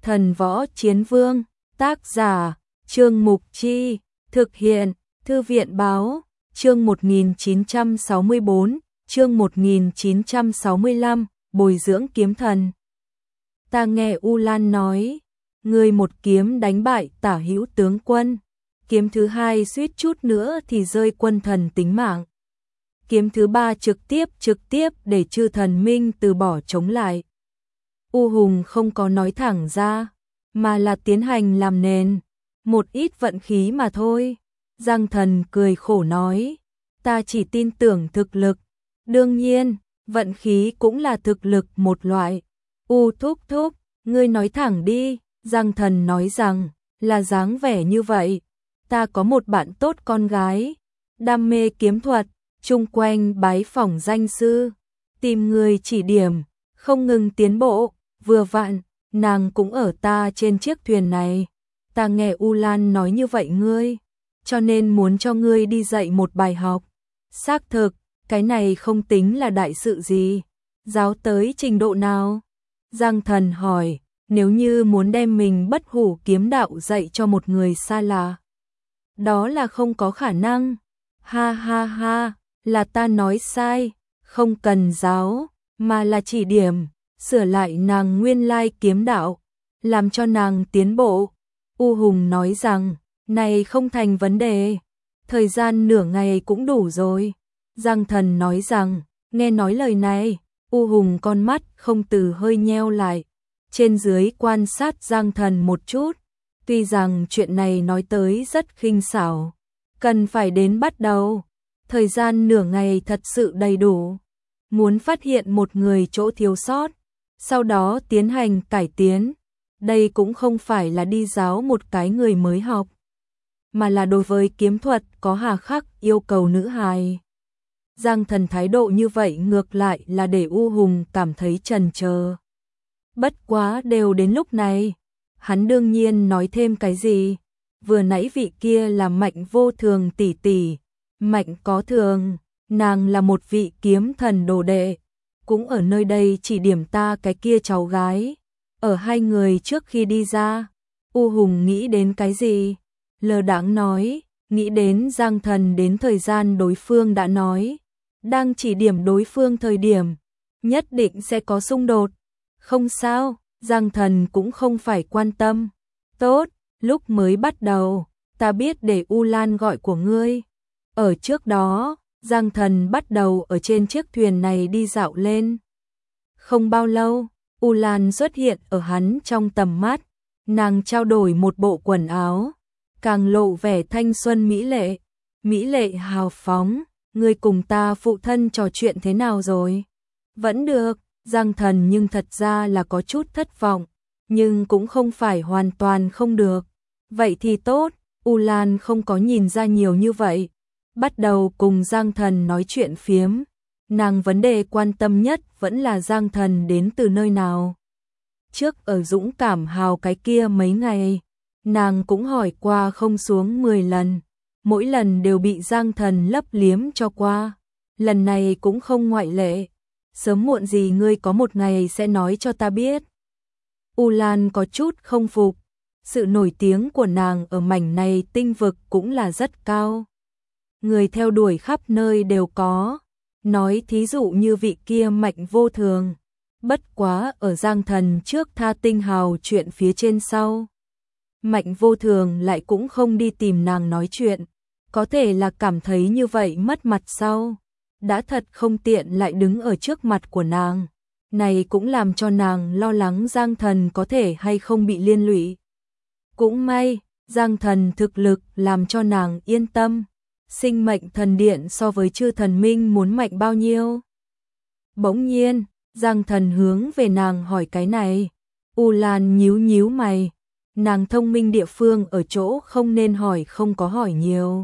Thần Võ Chiến Vương, tác giả, Trương Mục Chi, thực hiện, Thư viện Báo, chương 1964, chương 1965, bồi dưỡng kiếm thần. Ta nghe U Lan nói, người một kiếm đánh bại Tả Hữu tướng quân, kiếm thứ hai suýt chút nữa thì rơi quân thần tính mạng. Kiếm thứ ba trực tiếp để chư thần minh từ bỏ chống lại. U Hùng không có nói thẳng ra, mà là tiến hành làm nền, một ít vận khí mà thôi. Giang Thần cười khổ nói, ta chỉ tin tưởng thực lực, đương nhiên, vận khí cũng là thực lực một loại. U thúc, ngươi nói thẳng đi. Giang Thần nói rằng, là dáng vẻ như vậy. Ta có một bạn tốt con gái, đam mê kiếm thuật, chung quanh bái phỏng danh sư, tìm người chỉ điểm, không ngừng tiến bộ, vừa vặn, nàng cũng ở ta trên chiếc thuyền này. Ta nghe U Lan nói như vậy ngươi, cho nên muốn cho ngươi đi dạy một bài học. Xác thực, cái này không tính là đại sự gì. Giáo tới trình độ nào? Giang Thần hỏi, nếu như muốn đem mình bất hủ kiếm đạo dạy cho một người xa lạ, đó là không có khả năng. Ha ha ha, là ta nói sai, không cần giáo, mà là chỉ điểm, sửa lại nàng nguyên lai kiếm đạo, làm cho nàng tiến bộ. U Hùng nói rằng, này không thành vấn đề, thời gian nửa ngày cũng đủ rồi. Giang Thần nói rằng, nghe nói lời này, U Hùng con mắt không từ hơi nheo lại, trên dưới quan sát Giang Thần một chút. Tuy rằng chuyện này nói tới rất khinh xảo, cần phải đến bắt đầu, thời gian nửa ngày thật sự đầy đủ. Muốn phát hiện một người chỗ thiếu sót, sau đó tiến hành cải tiến, đây cũng không phải là đi giáo một cái người mới học, mà là đối với kiếm thuật có hà khắc yêu cầu nữ hài. Giang Thần thái độ như vậy ngược lại là để U Hùng cảm thấy chần chờ. Bất quá đều đến lúc này, hắn đương nhiên nói thêm cái gì. Vừa nãy vị kia là Mạnh Vô Thường tỷ tỷ, Mạnh Có Thường, nàng là một vị kiếm thần đồ đệ, cũng ở nơi đây chỉ điểm ta cái kia cháu gái. Ở hai người trước khi đi ra, U Hùng nghĩ đến cái gì? Lơ đãng nói, nghĩ đến Giang Thần đến thời gian đối phương đã nói, đang chỉ điểm đối phương thời điểm, nhất định sẽ có xung đột. Không sao, Giang Thần cũng không phải quan tâm. Tốt, lúc mới bắt đầu, ta biết để U Lan gọi của ngươi. Ở trước đó, Giang Thần bắt đầu ở trên chiếc thuyền này đi dạo lên. Không bao lâu, U Lan xuất hiện ở hắn trong tầm mắt, nàng trao đổi một bộ quần áo, càng lộ vẻ thanh xuân mỹ lệ hào phóng. Ngươi cùng ta phụ thân trò chuyện thế nào rồi? Vẫn được. Giang Thần nhưng thật ra là có chút thất vọng, nhưng cũng không phải hoàn toàn không được. Vậy thì tốt, U Lan không có nhìn ra nhiều như vậy. Bắt đầu cùng Giang Thần nói chuyện phiếm, nàng vấn đề quan tâm nhất vẫn là Giang Thần đến từ nơi nào. Trước ở Dũng Cảm Hào cái kia mấy ngày, nàng cũng hỏi qua không xuống 10 lần, mỗi lần đều bị Giang Thần lấp liếm cho qua, lần này cũng không ngoại lệ. Sớm muộn gì ngươi có một ngày sẽ nói cho ta biết. U Lan có chút không phục, sự nổi tiếng của nàng ở mảnh này tinh vực cũng là rất cao. Người theo đuổi khắp nơi đều có, nói thí dụ như vị kia Mạnh Vô Thường, bất quá ở Giang Thần trước tha tinh hào chuyện phía trên sau. Mạnh Vô Thường lại cũng không đi tìm nàng nói chuyện, có thể là cảm thấy như vậy mất mặt sau. Đã thật không tiện lại đứng ở trước mặt của nàng, này cũng làm cho nàng lo lắng Giang Thần có thể hay không bị liên lụy. Cũng may, Giang Thần thực lực làm cho nàng yên tâm, sinh mệnh thần điện so với chư thần minh muốn mạnh bao nhiêu. Bỗng nhiên, Giang Thần hướng về nàng hỏi cái này, U Lan nhíu mày, nàng thông minh địa phương ở chỗ không nên hỏi không có hỏi nhiều.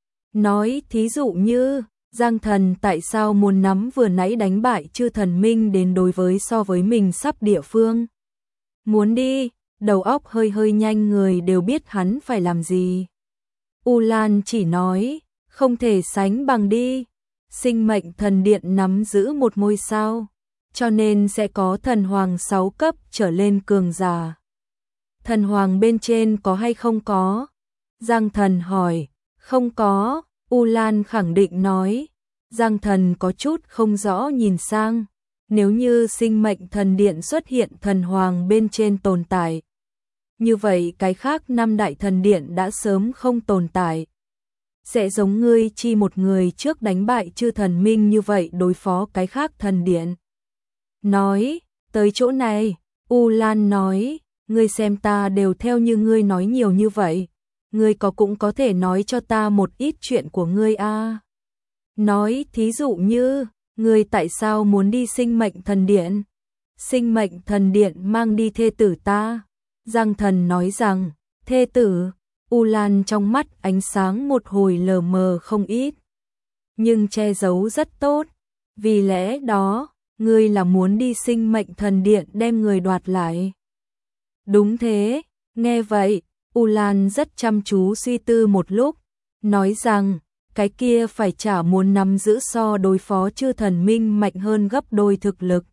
Nói thí dụ như, Giang Thần tại sao muốn nắm vừa nãy đánh bại chư thần minh đến đối với so với mình sắp địa phương. Muốn đi, đầu óc hơi nhanh người đều biết hắn phải làm gì. U Lan chỉ nói, không thể sánh bằng đi. Sinh mệnh thần điện nắm giữ một ngôi sao, cho nên sẽ có thần hoàng 6 cấp trở lên cường giả. Thần hoàng bên trên có hay không có? Giang Thần hỏi. Không có, U Lan khẳng định nói. Giang Thần có chút không rõ nhìn sang. Nếu như sinh mệnh thần điện xuất hiện thần hoàng bên trên tồn tại, như vậy cái khác 5 đại thần điện đã sớm không tồn tại. Sẽ giống ngươi chi một người trước đánh bại chư thần minh như vậy đối phó cái khác thần điện. Nói, tới chỗ này, U Lan nói, ngươi xem ta đều theo như ngươi nói nhiều như vậy, ngươi cũng có thể nói cho ta một ít chuyện của ngươi a. Nói thí dụ như, ngươi tại sao muốn đi sinh mệnh thần điện? Sinh mệnh thần điện mang đi thê tử ta. Giang Thần nói rằng, thê tử. U Lan trong mắt ánh sáng một hồi lờ mờ không ít, nhưng che giấu rất tốt. Vì lẽ đó, ngươi là muốn đi sinh mệnh thần điện đem người đoạt lại. Đúng thế, nghe vậy, U Lan rất chăm chú suy tư một lúc, nói rằng, cái kia phải chả muốn nắm giữ so đối phó chư thần minh mạnh hơn gấp đôi thực lực.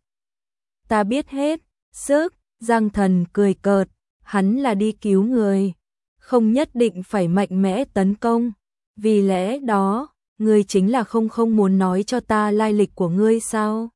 Ta biết hết, sức, Giang Thần cười cợt, hắn là đi cứu người, không nhất định phải mạnh mẽ tấn công. Vì lẽ đó, ngươi chính là không muốn nói cho ta lai lịch của ngươi sao?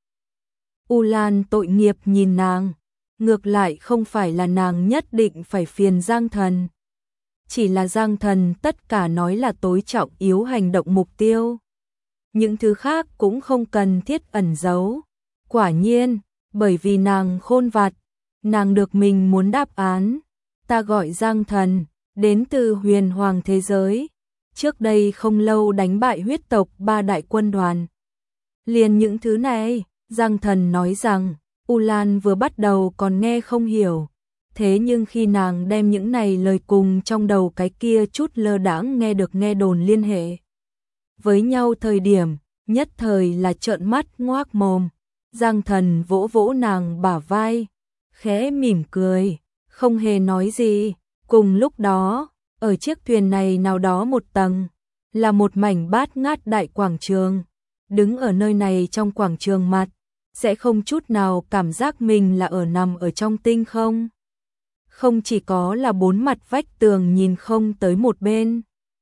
U Lan tội nghiệp nhìn nàng, ngược lại không phải là nàng nhất định phải phiền Giang Thần. Chỉ là Giang Thần tất cả nói là tối trọng yếu hành động mục tiêu. Những thứ khác cũng không cần thiết ẩn giấu. Quả nhiên, bởi vì nàng khôn vặt, nàng được mình muốn đáp án. Ta gọi Giang Thần, đến từ huyền hoàng thế giới. Trước đây không lâu đánh bại huyết tộc 3 đại quân đoàn. Liền những thứ này, Giang Thần nói rằng, U Lan vừa bắt đầu còn nghe không hiểu. Thế nhưng khi nàng đem những này lời cùng trong đầu cái kia chút lơ đãng nghe đồn liên hệ với nhau thời điểm, nhất thời là trợn mắt ngoác mồm. Giang Thần vỗ vỗ nàng bả vai, khẽ mỉm cười, không hề nói gì. Cùng lúc đó, ở chiếc thuyền này nào đó một tầng, là một mảnh bát ngát đại quảng trường. Đứng ở nơi này trong quảng trường mặt, sẽ không chút nào cảm giác mình là nằm ở trong tinh không. Không chỉ có là 4 mặt vách tường nhìn không tới một bên,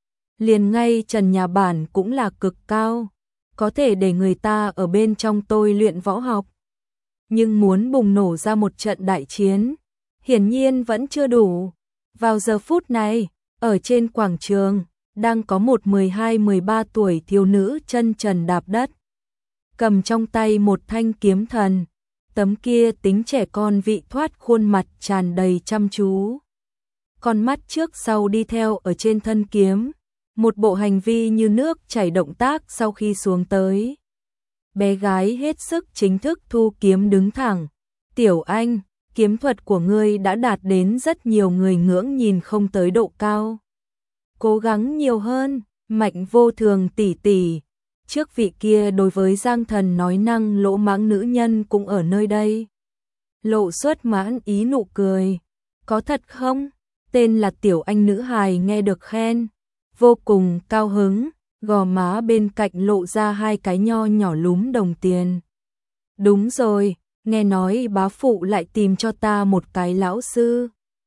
liền ngay trần nhà bản cũng là cực cao, có thể để người ta ở bên trong tôi luyện võ học. Nhưng muốn bùng nổ ra một trận đại chiến, hiển nhiên vẫn chưa đủ. Vào giờ phút này, ở trên quảng trường, đang có một 12-13 tuổi thiếu nữ chân trần đạp đất, cầm trong tay một thanh kiếm thần. Tấm kia tính trẻ con vị thoát khuôn mặt tràn đầy chăm chú. Con mắt trước sau đi theo ở trên thân kiếm, một bộ hành vi như nước chảy động tác sau khi xuống tới. Bé gái hết sức chính thức thu kiếm đứng thẳng. Tiểu Anh, kiếm thuật của ngươi đã đạt đến rất nhiều người ngưỡng nhìn không tới độ cao. Cố gắng nhiều hơn, Mạnh Vô Thường tỷ tỷ. Trước vị kia đối với Giang Thần nói năng lỗ mãng nữ nhân cũng ở nơi đây. Lộ xuất mãn ý nụ cười. Có thật không? Tên là Tiểu Anh nữ hài nghe được khen, vô cùng cao hứng, gò má bên cạnh lộ ra 2 cái nho nhỏ lúm đồng tiền. Đúng rồi, nghe nói bá phụ lại tìm cho ta một cái lão sư.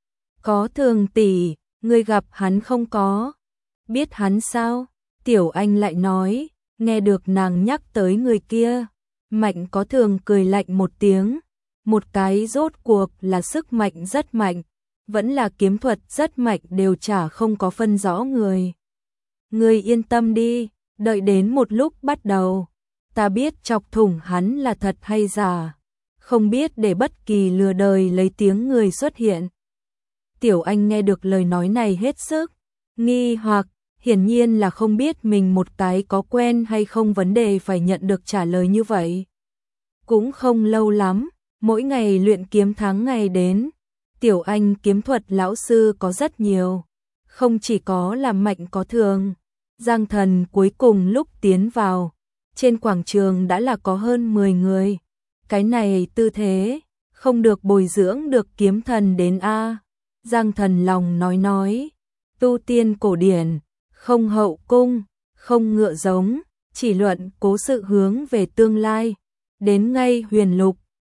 Có Thường tỷ, ngươi gặp hắn không có? Biết hắn sao? Tiểu Anh lại nói. Nghe được nàng nhắc tới người kia, Mạnh Có Thường cười lạnh một tiếng. Một cái rốt cuộc là sức mạnh rất mạnh, vẫn là kiếm thuật rất mạnh đều chả không có phân rõ người. Ngươi yên tâm đi, đợi đến một lúc bắt đầu, ta biết chọc thủng hắn là thật hay giả, không biết để bất kỳ lừa đời lấy tiếng người xuất hiện. Tiểu Anh nghe được lời nói này hết sức nghi hoặc, hiển nhiên là không biết mình một cái có quen hay không vấn đề phải nhận được trả lời như vậy. Cũng không lâu lắm, mỗi ngày luyện kiếm tháng ngày đến, Tiểu Anh kiếm thuật lão sư có rất nhiều, không chỉ có là Mạnh Có Thường. Giang Thần cuối cùng lúc tiến vào, trên quảng trường đã là có hơn 10 người. Cái này tư thế, không được bồi dưỡng được kiếm thần đến a. Giang Thần lòng nói, tu tiên cổ điển, không hậu cung, không ngựa giống, chỉ luận cố sự hướng về tương lai. Đến ngay huyền lục,